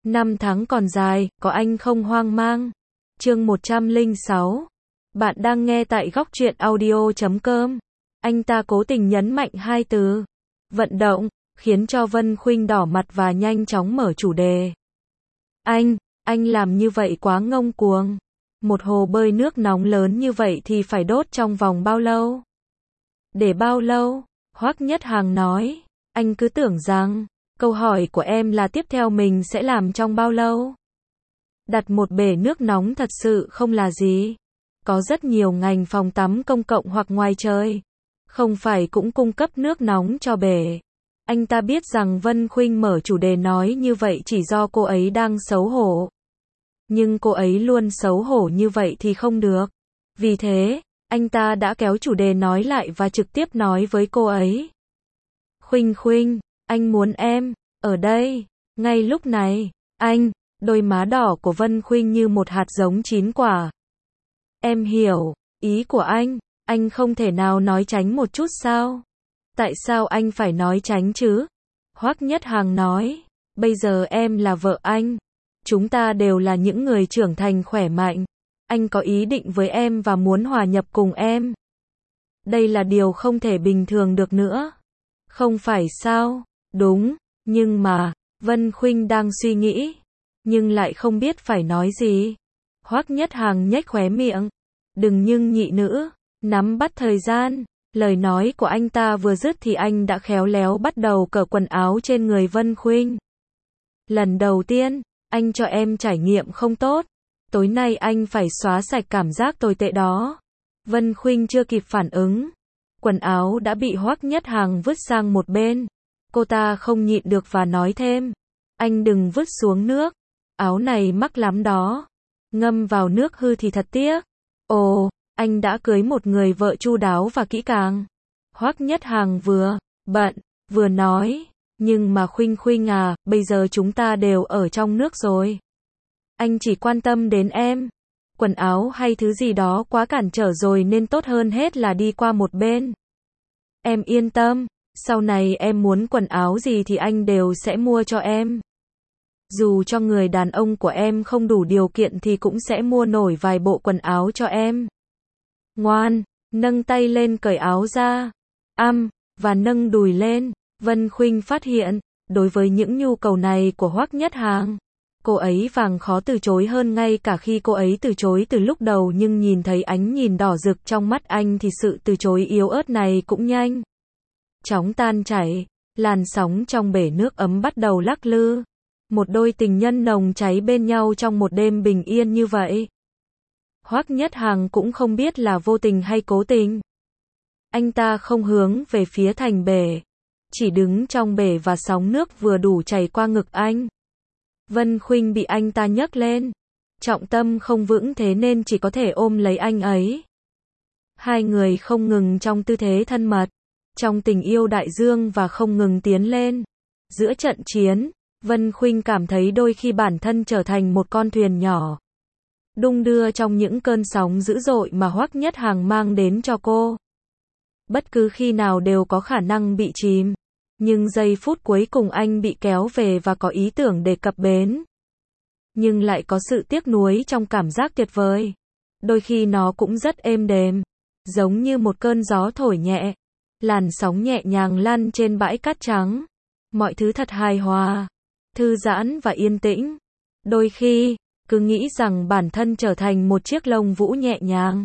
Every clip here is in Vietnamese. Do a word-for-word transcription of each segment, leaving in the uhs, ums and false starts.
Năm tháng còn dài, có anh không hoang mang. Chương một trăm lẻ sáu. Bạn đang nghe tại góc truyện audio chấm com. Anh ta cố tình nhấn mạnh hai từ vận động, khiến cho Vân Khuynh đỏ mặt và nhanh chóng mở chủ đề. Anh, anh làm như vậy quá ngông cuồng. Một hồ bơi nước nóng lớn như vậy thì phải đốt trong vòng bao lâu? Để bao lâu? Hoắc Nhất Hằng nói. Anh cứ tưởng rằng câu hỏi của em là tiếp theo mình sẽ làm trong bao lâu? Đặt một bể nước nóng thật sự không là gì. Có rất nhiều ngành phòng tắm công cộng hoặc ngoài trời, không phải cũng cung cấp nước nóng cho bể. Anh ta biết rằng Vân Khuynh mở chủ đề nói như vậy chỉ do cô ấy đang xấu hổ. Nhưng cô ấy luôn xấu hổ như vậy thì không được. Vì thế, anh ta đã kéo chủ đề nói lại và trực tiếp nói với cô ấy. Khuynh Khuynh, anh muốn em ở đây, ngay lúc này. Anh, đôi má đỏ của Vân Khuynh như một hạt giống chín quả. Em hiểu ý của anh, anh không thể nào nói tránh một chút sao? Tại sao anh phải nói tránh chứ? Hoắc Nhất Hằng nói, bây giờ em là vợ anh. Chúng ta đều là những người trưởng thành khỏe mạnh. Anh có ý định với em và muốn hòa nhập cùng em. Đây là điều không thể bình thường được nữa. Không phải sao? Đúng, nhưng mà, Vân Khuynh đang suy nghĩ, nhưng lại không biết phải nói gì. Hoắc Nhất Hằng nhếch khóe miệng. Đừng nhưng nhị nữ, nắm bắt thời gian. Lời nói của anh ta vừa dứt thì anh đã khéo léo bắt đầu cởi quần áo trên người Vân Khuynh. Lần đầu tiên, anh cho em trải nghiệm không tốt. Tối nay anh phải xóa sạch cảm giác tồi tệ đó. Vân Khuynh chưa kịp phản ứng. Quần áo đã bị Hoắc Nhất Hằng vứt sang một bên. Cô ta không nhịn được và nói thêm. Anh đừng vứt xuống nước. Áo này mắc lắm đó. Ngâm vào nước hư thì thật tiếc. Ồ, anh đã cưới một người vợ chu đáo và kỹ càng. Hoắc Nhất Hằng vừa bận, vừa nói. Nhưng mà Khuynh Khuynh à, bây giờ chúng ta đều ở trong nước rồi. Anh chỉ quan tâm đến em. Quần áo hay thứ gì đó quá cản trở rồi nên tốt hơn hết là đi qua một bên. Em yên tâm, sau này em muốn quần áo gì thì anh đều sẽ mua cho em. Dù cho người đàn ông của em không đủ điều kiện thì cũng sẽ mua nổi vài bộ quần áo cho em. Ngoan, nâng tay lên cởi áo ra. Âm, và nâng đùi lên. Vân Khuynh phát hiện, đối với những nhu cầu này của Hoắc Nhất Hằng, cô ấy vàng khó từ chối hơn ngay cả khi cô ấy từ chối từ lúc đầu, nhưng nhìn thấy ánh nhìn đỏ rực trong mắt anh thì sự từ chối yếu ớt này cũng nhanh chóng tan chảy. Làn sóng trong bể nước ấm bắt đầu lắc lư. Một đôi tình nhân nồng cháy bên nhau trong một đêm bình yên như vậy. Hoắc Nhất Hằng cũng không biết là vô tình hay cố tình. Anh ta không hướng về phía thành bể, chỉ đứng trong bể và sóng nước vừa đủ chảy qua ngực anh. Vân Khuynh bị anh ta nhấc lên. Trọng tâm không vững thế nên chỉ có thể ôm lấy anh ấy. Hai người không ngừng trong tư thế thân mật, trong tình yêu đại dương và không ngừng tiến lên. Giữa trận chiến, Vân Khuynh cảm thấy đôi khi bản thân trở thành một con thuyền nhỏ, đung đưa trong những cơn sóng dữ dội mà Hoắc Nhất Hằng mang đến cho cô. Bất cứ khi nào đều có khả năng bị chìm. Nhưng giây phút cuối cùng anh bị kéo về và có ý tưởng để cập bến. Nhưng lại có sự tiếc nuối trong cảm giác tuyệt vời. Đôi khi nó cũng rất êm đềm, giống như một cơn gió thổi nhẹ. Làn sóng nhẹ nhàng lăn trên bãi cát trắng. Mọi thứ thật hài hòa, thư giãn và yên tĩnh. Đôi khi, cứ nghĩ rằng bản thân trở thành một chiếc lông vũ nhẹ nhàng,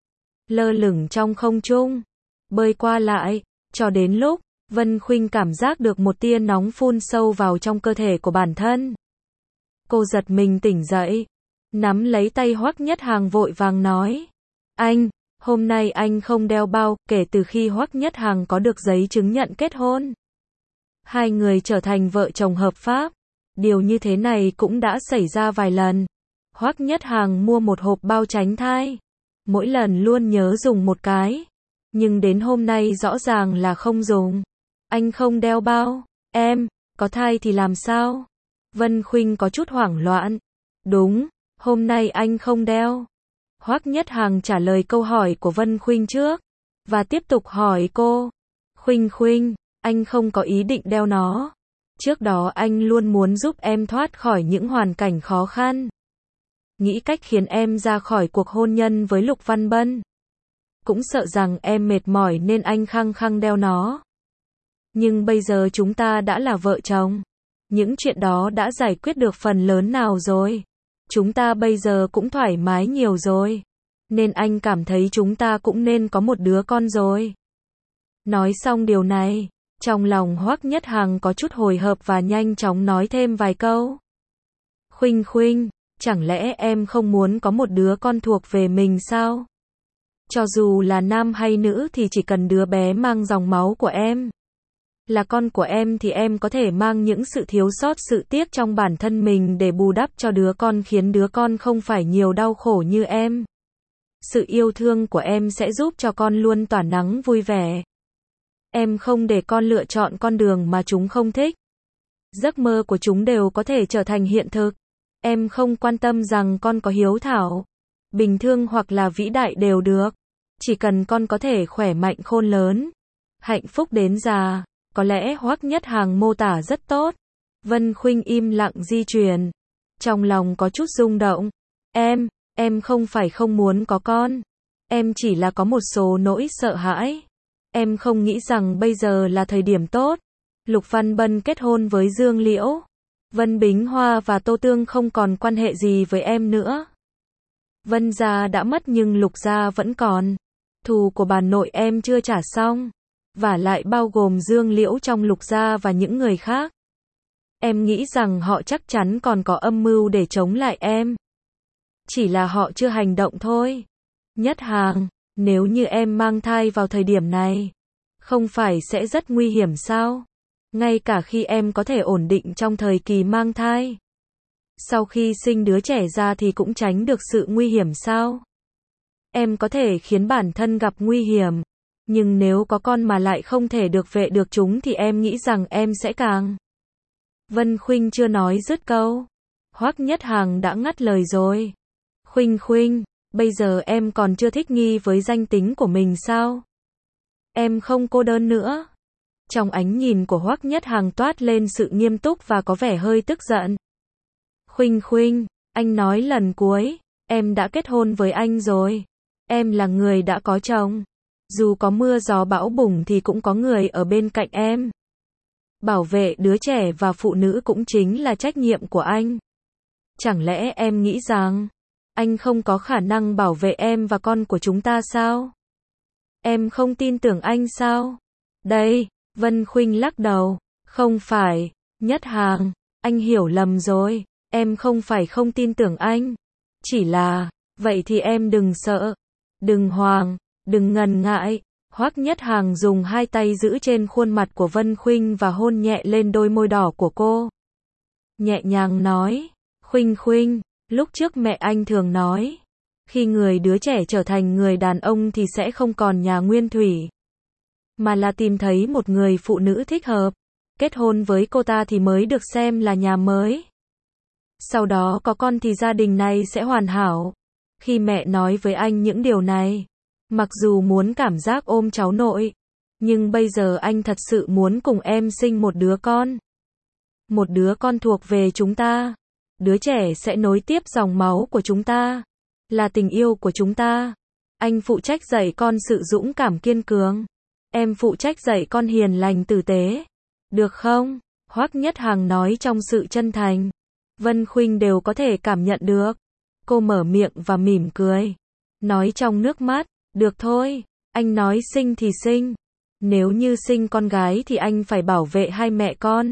lơ lửng trong không trung, bơi qua lại, cho đến lúc Vân Khuynh cảm giác được một tia nóng phun sâu vào trong cơ thể của bản thân. Cô giật mình tỉnh dậy, nắm lấy tay Hoắc Nhất Hằng vội vàng nói. Anh, hôm nay anh không đeo bao. Kể từ khi Hoắc Nhất Hằng có được giấy chứng nhận kết hôn, hai người trở thành vợ chồng hợp pháp. Điều như thế này cũng đã xảy ra vài lần. Hoắc Nhất Hằng mua một hộp bao tránh thai. Mỗi lần luôn nhớ dùng một cái. Nhưng đến hôm nay rõ ràng là không dùng. Anh không đeo bao. Em, có thai thì làm sao? Vân Khuynh có chút hoảng loạn. Đúng, hôm nay anh không đeo. Hoắc Nhất Hằng trả lời câu hỏi của Vân Khuynh trước, và tiếp tục hỏi cô. Khuynh Khuynh, anh không có ý định đeo nó. Trước đó anh luôn muốn giúp em thoát khỏi những hoàn cảnh khó khăn. Nghĩ cách khiến em ra khỏi cuộc hôn nhân với Lục Văn Bân. Cũng sợ rằng em mệt mỏi nên anh khăng khăng đeo nó. Nhưng bây giờ chúng ta đã là vợ chồng. Những chuyện đó đã giải quyết được phần lớn nào rồi. Chúng ta bây giờ cũng thoải mái nhiều rồi. Nên anh cảm thấy chúng ta cũng nên có một đứa con rồi. Nói xong điều này, trong lòng Hoắc Nhất Hằng có chút hồi hộp và nhanh chóng nói thêm vài câu. Khuynh Khuynh, chẳng lẽ em không muốn có một đứa con thuộc về mình sao? Cho dù là nam hay nữ thì chỉ cần đứa bé mang dòng máu của em. Là con của em thì em có thể mang những sự thiếu sót sự tiếc trong bản thân mình để bù đắp cho đứa con, khiến đứa con không phải nhiều đau khổ như em. Sự yêu thương của em sẽ giúp cho con luôn tỏa nắng vui vẻ. Em không để con lựa chọn con đường mà chúng không thích. Giấc mơ của chúng đều có thể trở thành hiện thực. Em không quan tâm rằng con có hiếu thảo, bình thường hoặc là vĩ đại đều được. Chỉ cần con có thể khỏe mạnh khôn lớn, hạnh phúc đến già. Có lẽ Hoắc Nhất Hằng mô tả rất tốt. Vân Khuynh im lặng di chuyển. Trong lòng có chút rung động. Em, em không phải không muốn có con. Em chỉ là có một số nỗi sợ hãi. Em không nghĩ rằng bây giờ là thời điểm tốt. Lục Văn Bân kết hôn với Dương Liễu. Vân Bính Hoa và Tô Tương không còn quan hệ gì với em nữa. Vân gia đã mất nhưng Lục gia vẫn còn. Thù của bà nội em chưa trả xong. Và lại bao gồm Dương Liễu trong Lục gia và những người khác. Em nghĩ rằng họ chắc chắn còn có âm mưu để chống lại em. Chỉ là họ chưa hành động thôi. Nhất Hằng, nếu như em mang thai vào thời điểm này, không phải sẽ rất nguy hiểm sao? Ngay cả khi em có thể ổn định trong thời kỳ mang thai, sau khi sinh đứa trẻ ra thì cũng tránh được sự nguy hiểm sao? Em có thể khiến bản thân gặp nguy hiểm, nhưng nếu có con mà lại không thể được vệ được chúng thì em nghĩ rằng em sẽ càng... Vân Khuynh chưa nói dứt câu. Hoắc Nhất Hằng đã ngắt lời rồi. Khuynh Khuynh, bây giờ em còn chưa thích nghi với danh tính của mình sao? Em không cô đơn nữa. Trong ánh nhìn của Hoắc Nhất Hằng toát lên sự nghiêm túc và có vẻ hơi tức giận. Khuynh Khuynh, anh nói lần cuối, em đã kết hôn với anh rồi. Em là người đã có chồng. Dù có mưa gió bão bùng thì cũng có người ở bên cạnh em. Bảo vệ đứa trẻ và phụ nữ cũng chính là trách nhiệm của anh. Chẳng lẽ em nghĩ rằng anh không có khả năng bảo vệ em và con của chúng ta sao? Em không tin tưởng anh sao? Đây, Vân Khuynh lắc đầu. Không phải, Nhất Hằng, anh hiểu lầm rồi. Em không phải không tin tưởng anh. Chỉ là, vậy thì em đừng sợ. Đừng hoang, đừng ngần ngại. Hoắc Nhất Hằng dùng hai tay giữ trên khuôn mặt của Vân Khuynh và hôn nhẹ lên đôi môi đỏ của cô. Nhẹ nhàng nói, Khuynh Khuynh, lúc trước mẹ anh thường nói, khi người đứa trẻ trở thành người đàn ông thì sẽ không còn nhà nguyên thủy, mà là tìm thấy một người phụ nữ thích hợp, kết hôn với cô ta thì mới được xem là nhà mới. Sau đó có con thì gia đình này sẽ hoàn hảo. Khi mẹ nói với anh những điều này, mặc dù muốn cảm giác ôm cháu nội, nhưng bây giờ anh thật sự muốn cùng em sinh một đứa con. Một đứa con thuộc về chúng ta. Đứa trẻ sẽ nối tiếp dòng máu của chúng ta, là tình yêu của chúng ta. Anh phụ trách dạy con sự dũng cảm kiên cường. Em phụ trách dạy con hiền lành tử tế. Được không? Hoắc Nhất Hằng nói trong sự chân thành. Vân Khuynh đều có thể cảm nhận được. Cô mở miệng và mỉm cười. Nói trong nước mắt, được thôi, anh nói sinh thì sinh. Nếu như sinh con gái thì anh phải bảo vệ hai mẹ con.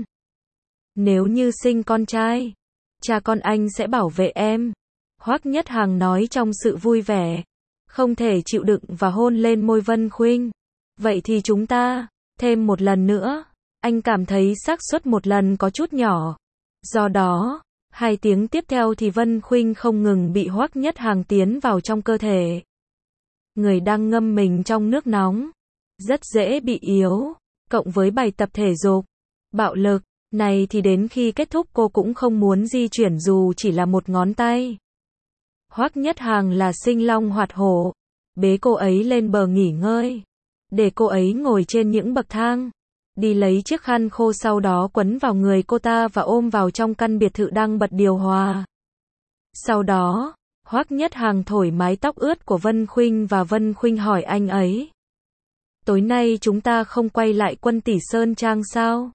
Nếu như sinh con trai, cha con anh sẽ bảo vệ em. Hoắc Nhất Hằng nói trong sự vui vẻ. Không thể chịu đựng và hôn lên môi Vân Khuynh. Vậy thì chúng ta, thêm một lần nữa. Anh cảm thấy xác suất một lần có chút nhỏ. Do đó, hai tiếng tiếp theo thì Vân Khuynh không ngừng bị Hoắc Nhất Hằng tiến vào trong cơ thể. Người đang ngâm mình trong nước nóng, rất dễ bị yếu, cộng với bài tập thể dục, bạo lực, này thì đến khi kết thúc cô cũng không muốn di chuyển dù chỉ là một ngón tay. Hoắc Nhất Hằng là sinh long hoạt hổ, bế cô ấy lên bờ nghỉ ngơi, để cô ấy ngồi trên những bậc thang, đi lấy chiếc khăn khô sau đó quấn vào người cô ta và ôm vào trong căn biệt thự đang bật điều hòa. Sau đó, Hoắc Nhất Hằng thổi mái tóc ướt của Vân Khuynh và Vân Khuynh hỏi anh ấy. Tối nay chúng ta không quay lại Quân Tỷ Sơn Trang sao?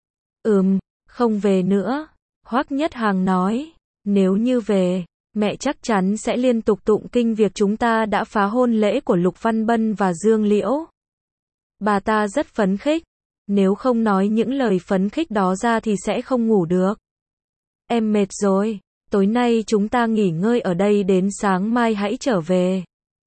Ừm, không về nữa. Hoắc Nhất Hằng nói, nếu như về, mẹ chắc chắn sẽ liên tục tụng kinh việc chúng ta đã phá hôn lễ của Lục Văn Bân và Dương Liễu. Bà ta rất phấn khích, nếu không nói những lời phấn khích đó ra thì sẽ không ngủ được. Em mệt rồi, tối nay chúng ta nghỉ ngơi ở đây đến sáng mai hãy trở về.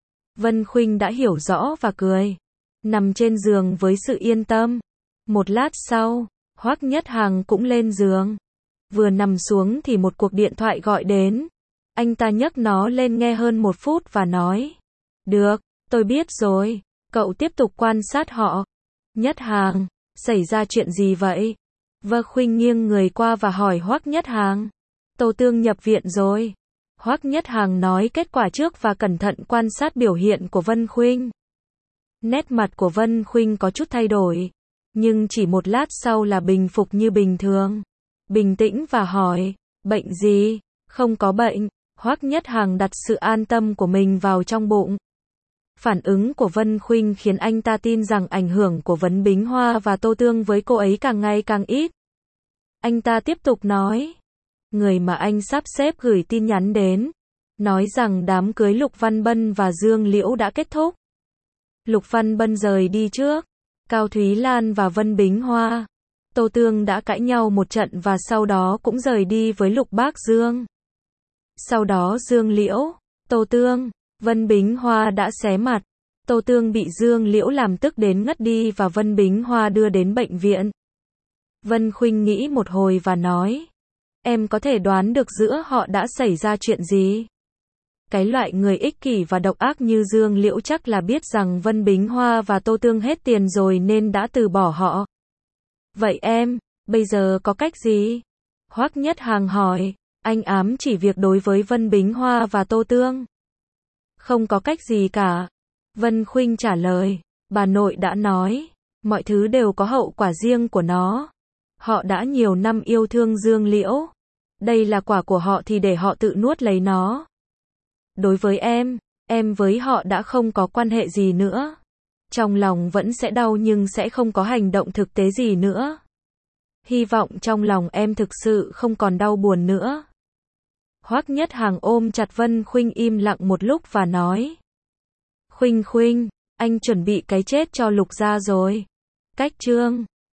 Vân Khuynh đã hiểu rõ và cười, nằm trên giường với sự yên tâm. Một lát sau, Hoắc Nhất Hằng cũng lên giường. Vừa nằm xuống thì một cuộc điện thoại gọi đến. Anh ta nhấc nó lên nghe hơn một phút và nói, được, tôi biết rồi, cậu tiếp tục quan sát họ. Nhất Hằng, xảy ra chuyện gì vậy? Vân Khuynh nghiêng người qua và hỏi Hoắc Nhất Hằng. Tô Tương nhập viện rồi. Hoắc Nhất Hằng nói kết quả trước và cẩn thận quan sát biểu hiện của Vân Khuynh. Nét mặt của Vân Khuynh có chút thay đổi, nhưng chỉ một lát sau là bình phục như bình thường. Bình tĩnh và hỏi, bệnh gì? Không có bệnh. Hoắc Nhất Hằng đặt sự an tâm của mình vào trong bụng. Phản ứng của Vân Khuynh khiến anh ta tin rằng ảnh hưởng của Vấn Bính Hoa và Tô Tương với cô ấy càng ngày càng ít. Anh ta tiếp tục nói, người mà anh sắp xếp gửi tin nhắn đến, nói rằng đám cưới Lục Văn Bân và Dương Liễu đã kết thúc. Lục Văn Bân rời đi trước, Cao Thúy Lan và Vân Bính Hoa, Tô Tương đã cãi nhau một trận và sau đó cũng rời đi với Lục Bác Dương. Sau đó Dương Liễu, Tô Tương, Vân Bính Hoa đã xé mặt. Tô Tương bị Dương Liễu làm tức đến ngất đi và Vân Bính Hoa đưa đến bệnh viện. Vân Khuynh nghĩ một hồi và nói, em có thể đoán được giữa họ đã xảy ra chuyện gì? Cái loại người ích kỷ và độc ác như Dương Liễu chắc là biết rằng Vân Bính Hoa và Tô Tương hết tiền rồi nên đã từ bỏ họ. Vậy em, bây giờ có cách gì? Hoắc Nhất Hằng hỏi, anh ám chỉ việc đối với Vân Bính Hoa và Tô Tương. Không có cách gì cả. Vân Khuynh trả lời, bà nội đã nói, mọi thứ đều có hậu quả riêng của nó. Họ đã nhiều năm yêu thương Dương Liễu. Đây là quả của họ thì để họ tự nuốt lấy nó. Đối với em, em với họ đã không có quan hệ gì nữa. Trong lòng vẫn sẽ đau nhưng sẽ không có hành động thực tế gì nữa. Hy vọng trong lòng em thực sự không còn đau buồn nữa. Hoắc Nhất Hằng ôm chặt Vân Khuynh im lặng một lúc và nói, Khuynh Khuynh, anh chuẩn bị cái chết cho Lục gia rồi. Cách chương